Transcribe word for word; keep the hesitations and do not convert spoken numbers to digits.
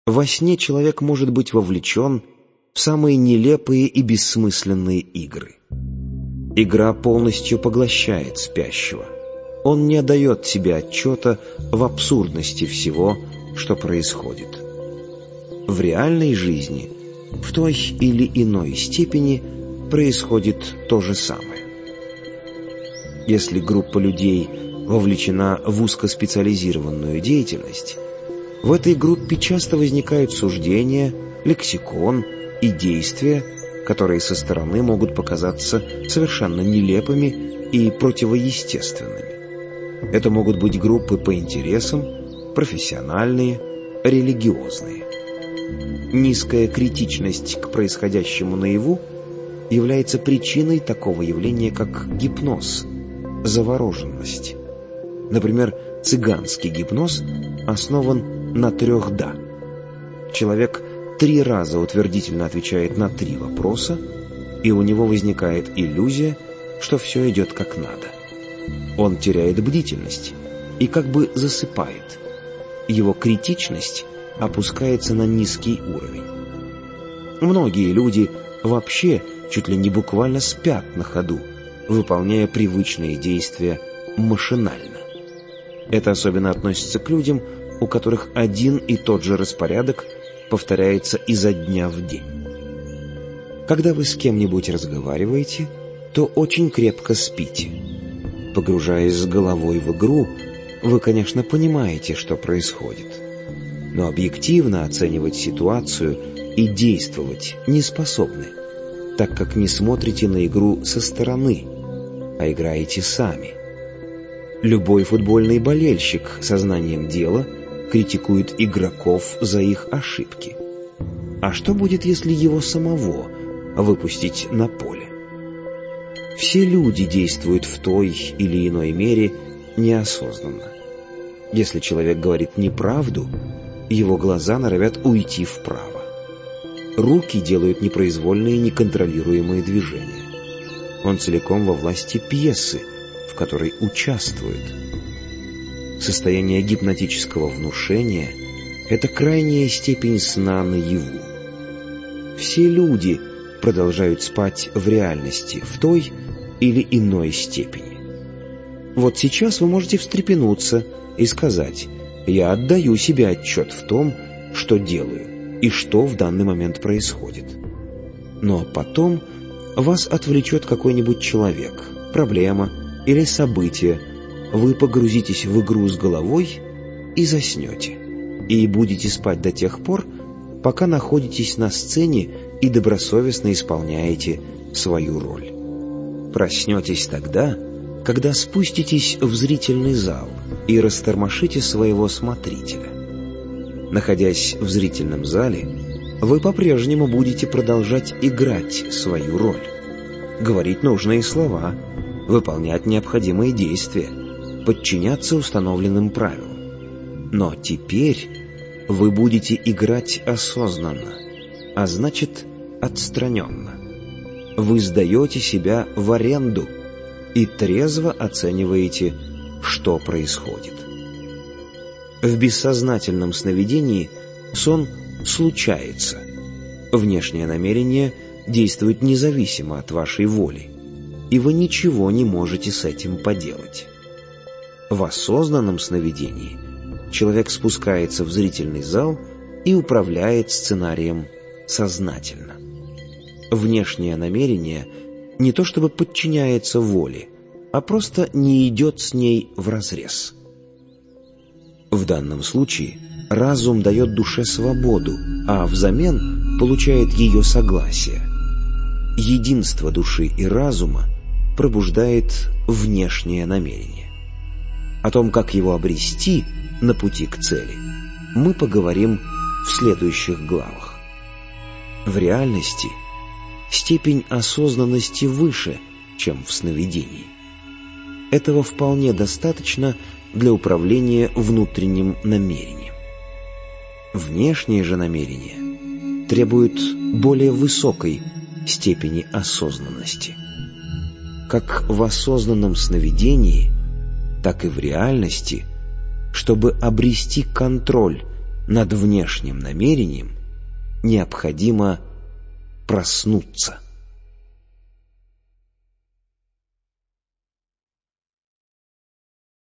Во сне человек может быть вовлечен в самые нелепые и бессмысленные игры. Игра полностью поглощает спящего. Он не отдает себе отчета в абсурдности всего, что происходит. В реальной жизни в той или иной степени происходит то же самое. Если группа людей вовлечена в узкоспециализированную деятельность, в этой группе часто возникают суждения, лексикон и действия, которые со стороны могут показаться совершенно нелепыми и противоестественными. Это могут быть группы по интересам, профессиональные, религиозные. Низкая критичность к происходящему наяву является причиной такого явления, как гипноз, завороженность. Например, цыганский гипноз основан на трех «да». Человек три раза утвердительно отвечает на три вопроса, и у него возникает иллюзия, что все идет как надо. Он теряет бдительность и как бы засыпает. Его критичность опускается на низкий уровень. Многие люди вообще чуть ли не буквально спят на ходу, выполняя привычные действия машинально. Это особенно относится к людям, у которых один и тот же распорядок повторяется изо дня в день. Когда вы с кем-нибудь разговариваете, то очень крепко спите. Погружаясь с головой в игру, вы, конечно, понимаете, что происходит, но объективно оценивать ситуацию и действовать не способны, так как не смотрите на игру со стороны, а играете сами. Любой футбольный болельщик сознанием дела критикует игроков за их ошибки. А что будет, если его самого выпустить на поле? Все люди действуют в той или иной мере неосознанно. Если человек говорит неправду, его глаза норовят уйти вправо. Руки делают непроизвольные, неконтролируемые движения. Он целиком во власти пьесы, в которой участвует. Состояние гипнотического внушения – это крайняя степень сна наяву. Все люди продолжают спать в реальности в той или иной степени. Вот сейчас вы можете встрепенуться и сказать: «Я отдаю себе отчет в том, что делаю и что в данный момент происходит». Но потом вас отвлечет какой-нибудь человек, проблема или событие, вы погрузитесь в игру с головой и заснете, и будете спать до тех пор, пока находитесь на сцене и добросовестно исполняете свою роль. Проснетесь тогда, когда спуститесь в зрительный зал и растормошите своего смотрителя. Находясь в зрительном зале, вы по-прежнему будете продолжать играть свою роль, говорить нужные слова, выполнять необходимые действия, подчиняться установленным правилам. Но теперь вы будете играть осознанно, а значит, отстраненно. Вы сдаете себя в аренду и трезво оцениваете, что происходит. В бессознательном сновидении сон случается. Внешнее намерение действует независимо от вашей воли, и вы ничего не можете с этим поделать. В осознанном сновидении человек спускается в зрительный зал и управляет сценарием сознательно. Внешнее намерение не то чтобы подчиняется воле, а просто не идет с ней вразрез. В данном случае разум дает душе свободу, а взамен получает ее согласие. Единство души и разума пробуждает внешнее намерение. О том, как его обрести на пути к цели, мы поговорим в следующих главах. В реальности степень осознанности выше, чем в сновидении. Этого вполне достаточно для управления внутренним намерением. Внешнее же намерение требует более высокой степени осознанности. Как в осознанном сновидении, так и в реальности, чтобы обрести контроль над внешним намерением необходимо проснуться.